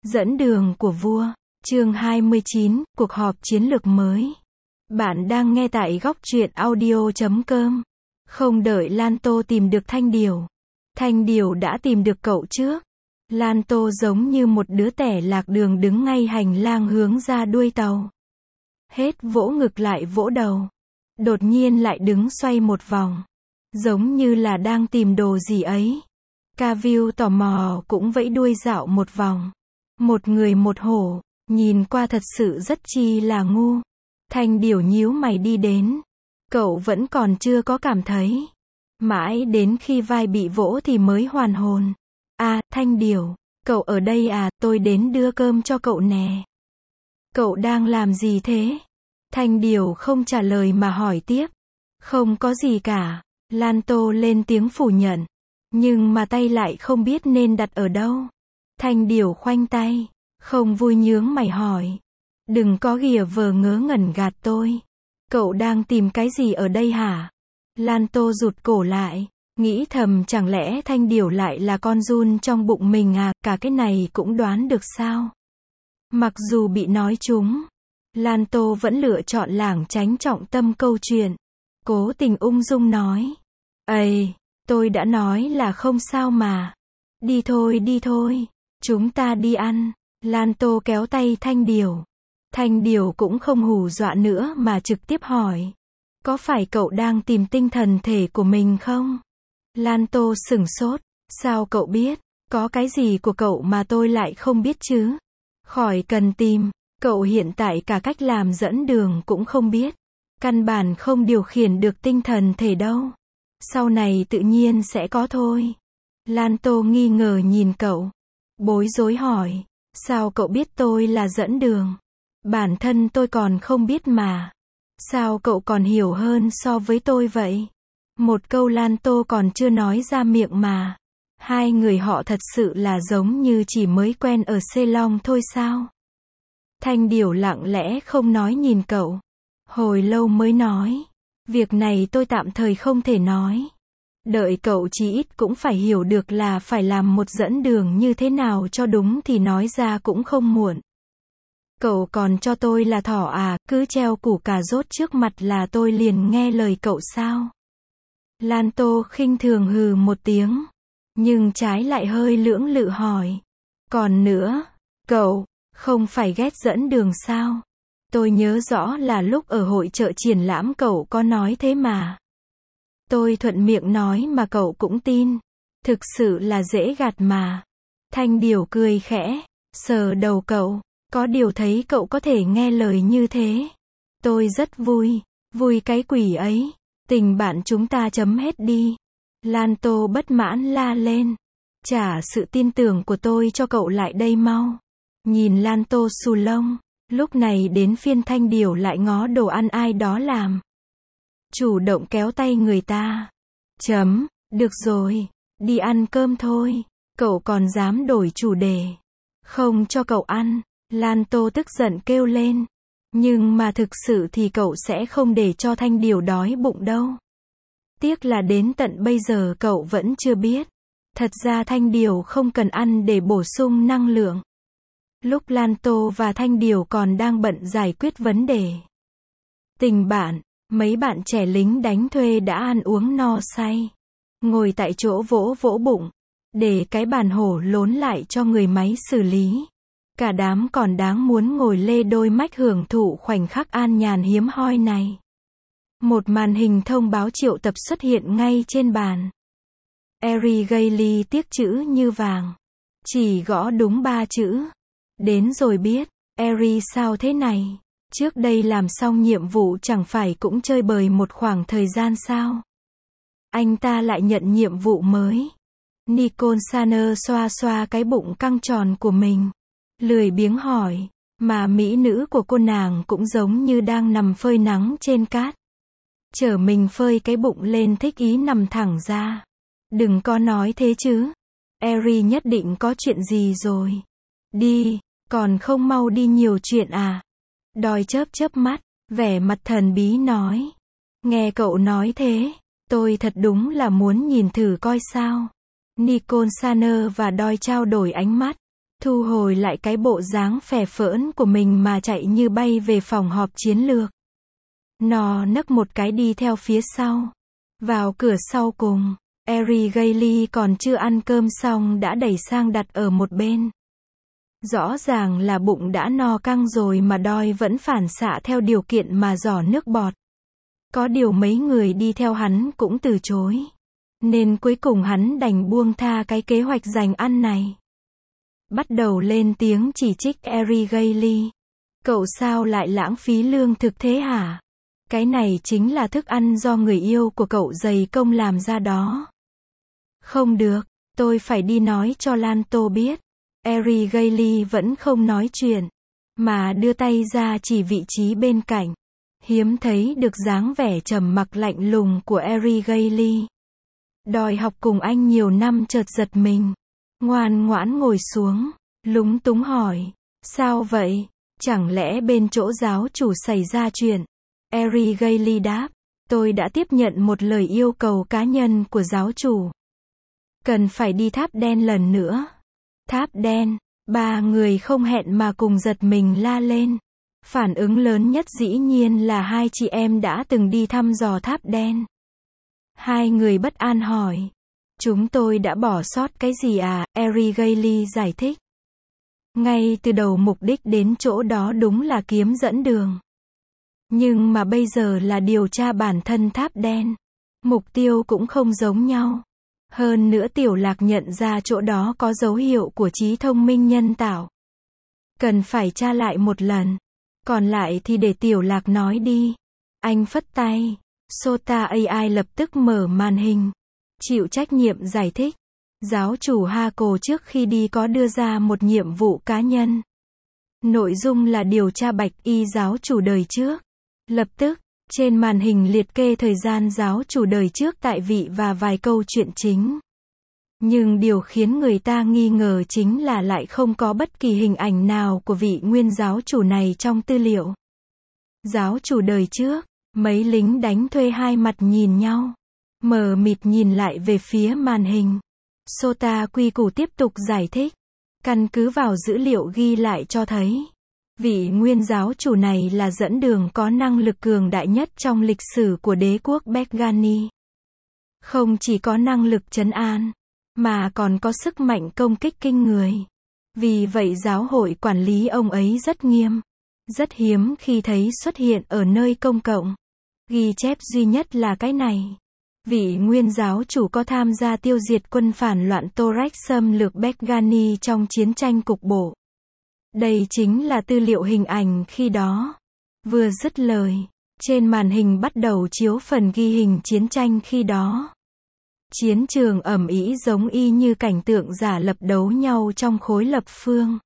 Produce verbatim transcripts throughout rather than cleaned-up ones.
Dẫn đường của vua. Chương hai mươi chín, cuộc họp chiến lược mới. Bạn đang nghe tại góc truyện audio chấm com. Không đợi Lan Tô tìm được Thanh Điều. Thanh Điều đã tìm được cậu trước. Lan Tô giống như một đứa tẻ lạc đường đứng ngay hành lang hướng ra đuôi tàu. Hết vỗ ngực lại vỗ đầu. Đột nhiên lại đứng xoay một vòng. Giống như là đang tìm đồ gì ấy. Caviu tò mò cũng vẫy đuôi dạo một vòng. Một người một hổ, nhìn qua thật sự rất chi là ngu. Thanh Điều nhíu mày đi đến. Cậu vẫn còn chưa có cảm thấy. Mãi đến khi vai bị vỗ thì mới hoàn hồn. À, Thanh Điều, cậu ở đây à, tôi đến đưa cơm cho cậu nè. Cậu đang làm gì thế? Thanh Điều không trả lời mà hỏi tiếp. Không có gì cả. Lan Tô lên tiếng phủ nhận. Nhưng mà tay lại không biết nên đặt ở đâu. Thanh Điều khoanh tay. Không vui nhướng mày hỏi. Đừng có ghìa vờ ngớ ngẩn gạt tôi. Cậu đang tìm cái gì ở đây hả? Lan Tô rụt cổ lại. Nghĩ thầm chẳng lẽ Thanh Điều lại là con giun trong bụng mình à, cả cái này cũng đoán được sao? Mặc dù bị nói trúng, Lan Tô vẫn lựa chọn lảng tránh trọng tâm câu chuyện. Cố tình ung dung nói. Ây, tôi đã nói là không sao mà. Đi thôi đi thôi, chúng ta đi ăn. Lan Tô kéo tay Thanh Điều. Thanh Điều cũng không hù dọa nữa mà trực tiếp hỏi. Có phải cậu đang tìm tinh thần thể của mình không? Lan Tô sửng sốt. Sao cậu biết? Có cái gì của cậu mà tôi lại không biết chứ? Khỏi cần tìm. Cậu hiện tại cả cách làm dẫn đường cũng không biết. Căn bản không điều khiển được tinh thần thể đâu. Sau này tự nhiên sẽ có thôi. Lan Tô nghi ngờ nhìn cậu. Bối rối hỏi. Sao cậu biết tôi là dẫn đường? Bản thân tôi còn không biết mà. Sao cậu còn hiểu hơn so với tôi vậy? Một câu Lan Tô còn chưa nói ra miệng mà. Hai người họ thật sự là giống như chỉ mới quen ở Ceylon thôi sao? Thanh Điều lặng lẽ không nói nhìn cậu. Hồi lâu mới nói. Việc này tôi tạm thời không thể nói. Đợi cậu chí ít cũng phải hiểu được là phải làm một dẫn đường như thế nào cho đúng thì nói ra cũng không muộn. Cậu còn cho tôi là thỏ à, cứ treo củ cà rốt trước mặt là tôi liền nghe lời cậu sao? Lan Tô khinh thường hừ một tiếng. Nhưng trái lại hơi lưỡng lự hỏi. Còn nữa, cậu, không phải ghét dẫn đường sao? Tôi nhớ rõ là lúc ở hội chợ triển lãm cậu có nói thế mà. Tôi thuận miệng nói mà cậu cũng tin. Thực sự là dễ gạt mà. Thanh Điều cười khẽ, sờ đầu cậu. Có điều thấy cậu có thể nghe lời như thế. Tôi rất vui. Vui cái quỷ ấy. Tình bạn chúng ta chấm hết đi. Lan Tô bất mãn la lên. Trả sự tin tưởng của tôi cho cậu lại đây mau. Nhìn Lan Tô xù lông. Lúc này đến phiên Thanh Điều lại ngó đồ ăn ai đó làm. Chủ động kéo tay người ta. Chấm, được rồi. Đi ăn cơm thôi. Cậu còn dám đổi chủ đề. Không cho cậu ăn. Lan Tô tức giận kêu lên. Nhưng mà thực sự thì cậu sẽ không để cho Thanh Điều đói bụng đâu. Tiếc là đến tận bây giờ cậu vẫn chưa biết. Thật ra Thanh Điều không cần ăn để bổ sung năng lượng. Lúc Lan Tô và Thanh Điều còn đang bận giải quyết vấn đề tình bạn, mấy bạn trẻ lính đánh thuê đã ăn uống no say. Ngồi tại chỗ vỗ vỗ bụng. Để cái bàn hổ lốn lại cho người máy xử lý. Cả đám còn đáng muốn ngồi lê đôi mách hưởng thụ khoảnh khắc an nhàn hiếm hoi này. Một màn hình thông báo triệu tập xuất hiện ngay trên bàn. Eri Gailey tiếc chữ như vàng. Chỉ gõ đúng ba chữ. Đến rồi biết. Eri sao thế này? Trước đây làm xong nhiệm vụ chẳng phải cũng chơi bời một khoảng thời gian sao? Anh ta lại nhận nhiệm vụ mới. Nicole Saner xoa xoa cái bụng căng tròn của mình. Lười biếng hỏi. Mà mỹ nữ của cô nàng cũng giống như đang nằm phơi nắng trên cát. Chở mình phơi cái bụng lên thích ý nằm thẳng ra. Đừng có nói thế chứ. Eri nhất định có chuyện gì rồi. Đi, còn không mau đi nhiều chuyện à. Đòi chớp chớp mắt, vẻ mặt thần bí nói. Nghe cậu nói thế, tôi thật đúng là muốn nhìn thử coi sao. Nicole Saner và Đòi trao đổi ánh mắt. thu hồi lại cái bộ dáng phè phỡn của mình mà chạy như bay về phòng họp chiến lược. Nó nấc một cái đi theo phía sau. Vào cửa sau cùng, Eri Gailey còn chưa ăn cơm xong đã đẩy sang đặt ở một bên. Rõ ràng là bụng đã no căng rồi mà đói vẫn phản xạ theo điều kiện mà giỏ nước bọt. Có điều mấy người đi theo hắn cũng từ chối. Nên cuối cùng hắn đành buông tha cái kế hoạch dành ăn này. Bắt đầu lên tiếng chỉ trích Eri Gailey. Cậu sao lại lãng phí lương thực thế hả? Cái này chính là thức ăn do người yêu của cậu dày công làm ra đó. Không được, tôi phải đi nói cho Lanto biết. Eri Gailey vẫn không nói chuyện, mà đưa tay ra chỉ vị trí bên cạnh. Hiếm thấy được dáng vẻ trầm mặc lạnh lùng của Eri Gailey. Đòi học cùng anh nhiều năm chợt giật mình. Ngoan ngoãn ngồi xuống, lúng túng hỏi. Sao vậy? Chẳng lẽ bên chỗ giáo chủ xảy ra chuyện? Eri Gailey đáp. Tôi đã tiếp nhận một lời yêu cầu cá nhân của giáo chủ. Cần phải đi tháp đen lần nữa. Tháp đen, ba người không hẹn mà cùng giật mình la lên. Phản ứng lớn nhất dĩ nhiên là hai chị em đã từng đi thăm dò tháp đen. Hai người bất an hỏi. Chúng tôi đã bỏ sót cái gì à? Eri Gailey giải thích. Ngay từ đầu mục đích đến chỗ đó đúng là kiếm dẫn đường. Nhưng mà bây giờ là điều tra bản thân tháp đen. Mục tiêu cũng không giống nhau. Hơn nữa Tiểu Lạc nhận ra chỗ đó có dấu hiệu của trí thông minh nhân tạo. Cần phải tra lại một lần. Còn lại thì để Tiểu Lạc nói đi. Anh phất tay. Sota a i lập tức mở màn hình. Chịu trách nhiệm giải thích. Giáo chủ Hako trước khi đi có đưa ra một nhiệm vụ cá nhân. Nội dung là điều tra Bạch Y giáo chủ đời trước. Lập tức, trên màn hình liệt kê thời gian giáo chủ đời trước tại vị và vài câu chuyện chính. Nhưng điều khiến người ta nghi ngờ chính là lại không có bất kỳ hình ảnh nào của vị nguyên giáo chủ này trong tư liệu. Giáo chủ đời trước, mấy lính đánh thuê hai mặt nhìn nhau. Mờ mịt nhìn lại về phía màn hình. Sota quy củ tiếp tục giải thích. Căn cứ vào dữ liệu ghi lại cho thấy. Vị nguyên giáo chủ này là dẫn đường có năng lực cường đại nhất trong lịch sử của đế quốc Begani. Không chỉ có năng lực trấn an, mà còn có sức mạnh công kích kinh người. Vì vậy giáo hội quản lý ông ấy rất nghiêm. Rất hiếm khi thấy xuất hiện ở nơi công cộng. Ghi chép duy nhất là cái này. Vị nguyên giáo chủ có tham gia tiêu diệt quân phản loạn Torex xâm lược Begani trong chiến tranh cục bộ. Đây chính là tư liệu hình ảnh khi đó. Vừa dứt lời, trên màn hình bắt đầu chiếu phần ghi hình chiến tranh khi đó. Chiến trường ầm ĩ giống y như cảnh tượng giả lập đấu nhau trong khối lập phương.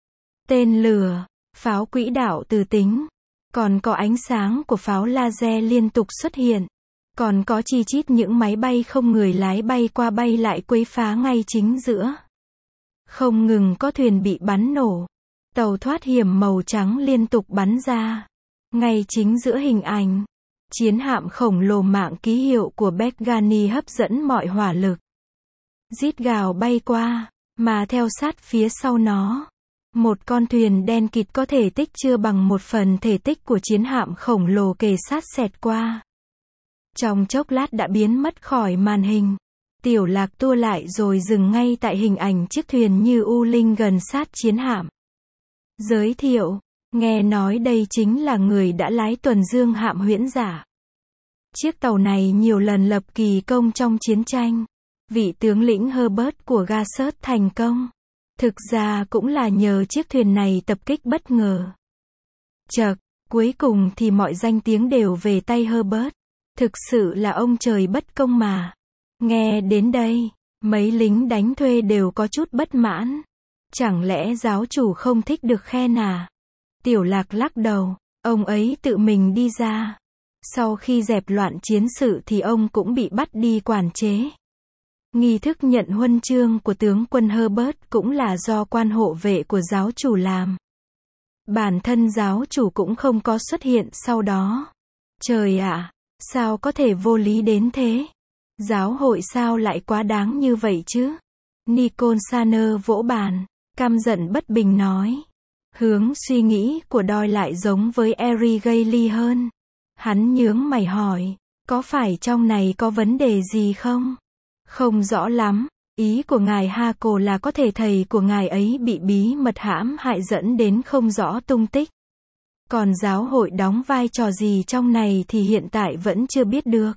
Tên lửa, pháo quỹ đạo từ tính, còn có ánh sáng của pháo laser liên tục xuất hiện. Còn có chi chít những máy bay không người lái bay qua bay lại quấy phá ngay chính giữa. Không ngừng có thuyền bị bắn nổ. Tàu thoát hiểm màu trắng liên tục bắn ra. Ngay chính giữa hình ảnh. Chiến hạm khổng lồ mạng ký hiệu của Begani hấp dẫn mọi hỏa lực. Rít gào bay qua, mà theo sát phía sau nó. Một con thuyền đen kịt có thể tích chưa bằng một phần thể tích của chiến hạm khổng lồ kề sát xẹt qua. Trong chốc lát đã biến mất khỏi màn hình. Tiểu Lạc tua lại rồi dừng ngay tại hình ảnh chiếc thuyền như u linh gần sát chiến hạm. Giới thiệu, nghe nói đây chính là người đã lái tuần dương hạm huyễn giả. Chiếc tàu này nhiều lần lập kỳ công trong chiến tranh. Vị tướng lĩnh Herbert của Gasset thành công. Thực ra cũng là nhờ chiếc thuyền này tập kích bất ngờ. Chậc, cuối cùng thì mọi danh tiếng đều về tay Herbert. Thực sự là ông trời bất công mà. Nghe đến đây, mấy lính đánh thuê đều có chút bất mãn. Chẳng lẽ giáo chủ không thích được khen à? Tiểu Lạc lắc đầu, ông ấy tự mình đi ra. Sau khi dẹp loạn chiến sự thì ông cũng bị bắt đi quản chế. Nghi thức nhận huân chương của tướng quân Herbert cũng là do quan hộ vệ của giáo chủ làm. Bản thân giáo chủ cũng không có xuất hiện sau đó. Trời ạ, sao có thể vô lý đến thế? Giáo hội sao lại quá đáng như vậy chứ? Nicole Saner vỗ bàn. Căm giận bất bình nói. Hướng suy nghĩ của Doyle lại giống với Eri Gailey hơn. Hắn nhướng mày hỏi, có phải trong này có vấn đề gì không? Không rõ lắm, ý của ngài Haco là có thể thầy của ngài ấy bị bí mật hãm hại dẫn đến không rõ tung tích. Còn giáo hội đóng vai trò gì trong này thì hiện tại vẫn chưa biết được.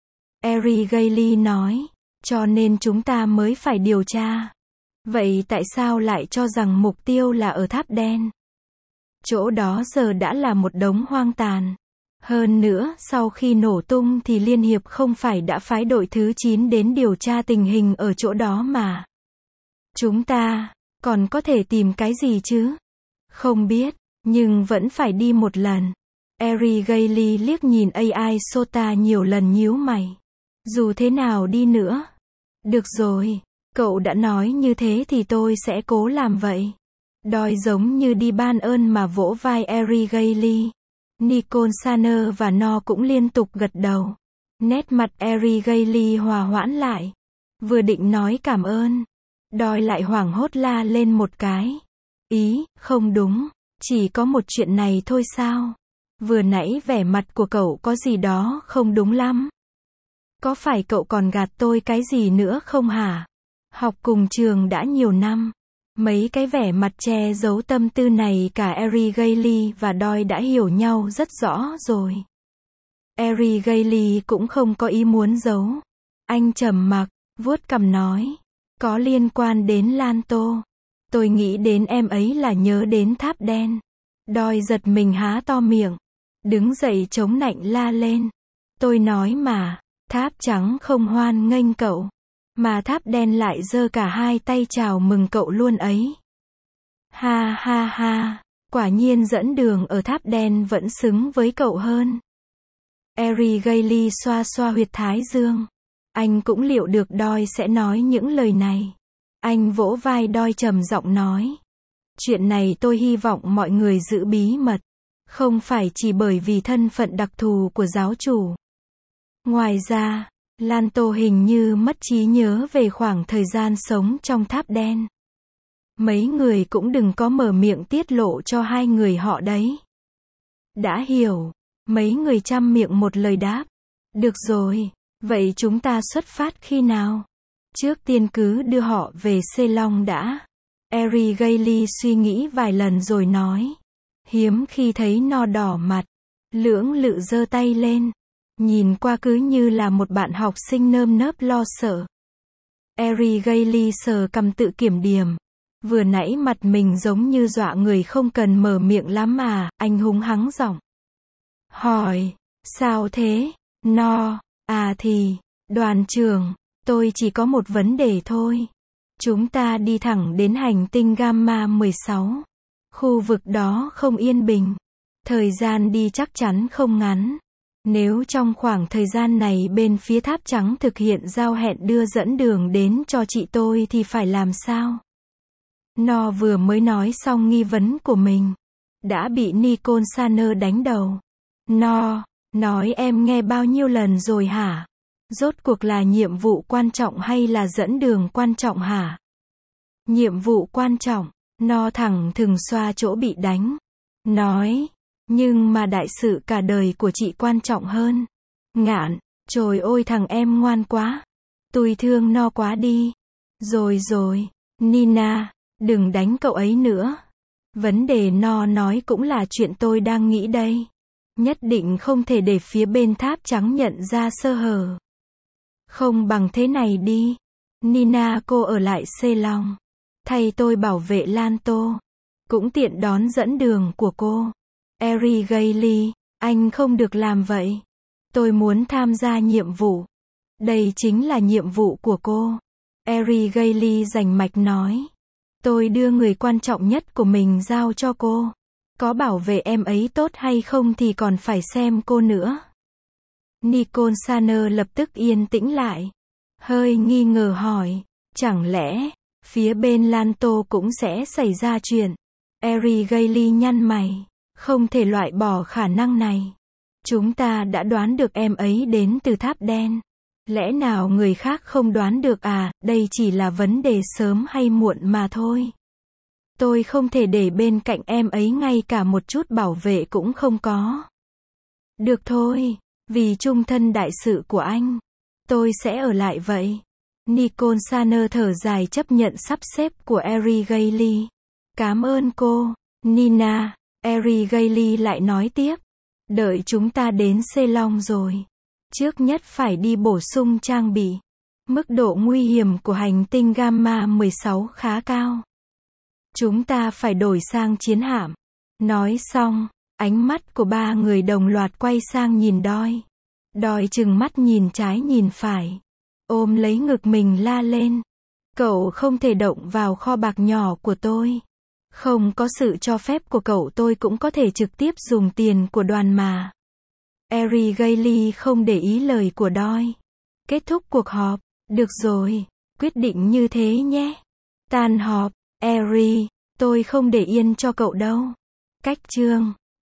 Eri Gailey nói, cho nên chúng ta mới phải điều tra. Vậy tại sao lại cho rằng mục tiêu là ở tháp đen? Chỗ đó giờ đã là một đống hoang tàn. Hơn nữa, sau khi nổ tung thì Liên Hiệp không phải đã phái đội thứ chín đến điều tra tình hình ở chỗ đó mà. Chúng ta, còn có thể tìm cái gì chứ? Không biết, nhưng vẫn phải đi một lần. Eri Gailey liếc nhìn a i Sota nhiều lần nhíu mày. Dù thế nào đi nữa. Được rồi, cậu đã nói như thế thì tôi sẽ cố làm vậy. Doyle giống như đi ban ơn mà vỗ vai Eri Gailey. Nicole Saner và No cũng liên tục gật đầu. Nét mặt Eri Gailey hòa hoãn lại. Vừa định nói cảm ơn, Doyle lại hoảng hốt la lên một cái. Ý, không đúng, chỉ có một chuyện này thôi sao? Vừa nãy vẻ mặt của cậu có gì đó không đúng lắm. Có phải cậu còn gạt tôi cái gì nữa không hả? Học cùng trường đã nhiều năm. Mấy cái vẻ mặt che giấu tâm tư này cả Eri Gailey và Doyle đã hiểu nhau rất rõ rồi. Eri Gailey cũng không có ý muốn giấu. Anh trầm mặc, vuốt cằm nói. Có liên quan đến Lanto. Tôi nghĩ đến em ấy là nhớ đến tháp đen. Doyle giật mình há to miệng. Đứng dậy chống nạnh la lên. Tôi nói mà, tháp trắng không hoan nghênh cậu. Mà tháp đen lại giơ cả hai tay chào mừng cậu luôn ấy. Ha ha ha, quả nhiên dẫn đường ở tháp đen vẫn xứng với cậu hơn. Eri Gailey xoa xoa huyệt thái dương. Anh cũng liệu được Doyle sẽ nói những lời này. Anh vỗ vai Doyle trầm giọng nói. Chuyện này tôi hy vọng mọi người giữ bí mật. Không phải chỉ bởi vì thân phận đặc thù của giáo chủ. Ngoài ra, Lanto hình như mất trí nhớ về khoảng thời gian sống trong tháp đen. Mấy người cũng đừng có mở miệng tiết lộ cho hai người họ đấy. Đã hiểu. Mấy người chăm miệng một lời đáp. Được rồi, vậy chúng ta xuất phát khi nào? Trước tiên cứ đưa họ về Ceylon đã. Eri Gailey suy nghĩ vài lần rồi nói. Hiếm khi thấy No đỏ mặt. Lưỡng lự giơ tay lên. Nhìn qua cứ như là một bạn học sinh nơm nớp lo sợ. Eri Gailey sờ cằm tự kiểm điểm. Vừa nãy mặt mình giống như dọa người không cần mở miệng lắm mà, anh húng hắng giọng. Hỏi, sao thế? No, à thì, đoàn trưởng, tôi chỉ có một vấn đề thôi. Chúng ta đi thẳng đến hành tinh Gamma mười sáu. Khu vực đó không yên bình. Thời gian đi chắc chắn không ngắn. Nếu trong khoảng thời gian này bên phía tháp trắng thực hiện giao hẹn đưa dẫn đường đến cho chị tôi thì phải làm sao? No vừa mới nói xong nghi vấn của mình. Đã bị Nicole Saner đánh đầu. No, nói em nghe bao nhiêu lần rồi hả? Rốt cuộc là nhiệm vụ quan trọng hay là dẫn đường quan trọng hả? Nhiệm vụ quan trọng. No thẳng thừng xoa chỗ bị đánh. Nói. Nhưng mà đại sự cả đời của chị quan trọng hơn. Ngạn, trời ơi thằng em ngoan quá. Tôi thương No quá đi. Rồi rồi, Nina, đừng đánh cậu ấy nữa. Vấn đề No nói cũng là chuyện tôi đang nghĩ đây. Nhất định không thể để phía bên tháp trắng nhận ra sơ hở. Không bằng thế này đi. Nina cô ở lại Ceylon. Thay tôi bảo vệ Lanto. Cũng tiện đón dẫn đường của cô. Eri Gailey, anh không được làm vậy. Tôi muốn tham gia nhiệm vụ. Đây chính là nhiệm vụ của cô. Eri Gailey rành mạch nói. Tôi đưa người quan trọng nhất của mình giao cho cô. Có bảo vệ em ấy tốt hay không thì còn phải xem cô nữa. Nicole Saner lập tức yên tĩnh lại. Hơi nghi ngờ hỏi. Chẳng lẽ, phía bên Lanto cũng sẽ xảy ra chuyện? Eri Gailey nhăn mày. Không thể loại bỏ khả năng này. Chúng ta đã đoán được em ấy đến từ tháp đen. Lẽ nào người khác không đoán được à, đây chỉ là vấn đề sớm hay muộn mà thôi. Tôi không thể để bên cạnh em ấy ngay cả một chút bảo vệ cũng không có. Được thôi, vì trung thân đại sự của anh, tôi sẽ ở lại vậy. Nicole Saner thở dài chấp nhận sắp xếp của Eri Gailey. Cảm ơn cô, Nina. Eri Gailey lại nói tiếp. Đợi chúng ta đến Ceylon rồi. Trước nhất phải đi bổ sung trang bị. Mức độ nguy hiểm của hành tinh Gamma mười sáu khá cao. Chúng ta phải đổi sang chiến hạm. Nói xong, ánh mắt của ba người đồng loạt quay sang nhìn Doi. Doi trừng mắt nhìn trái nhìn phải. Ôm lấy ngực mình la lên. Cậu không thể động vào kho bạc nhỏ của tôi. Không có sự cho phép của cậu tôi cũng có thể trực tiếp dùng tiền của đoàn mà. Eri Gailey không để ý lời của Doi. Kết thúc cuộc họp. Được rồi, quyết định như thế nhé. Tan họp. Eri, tôi không để yên cho cậu đâu. Cách chương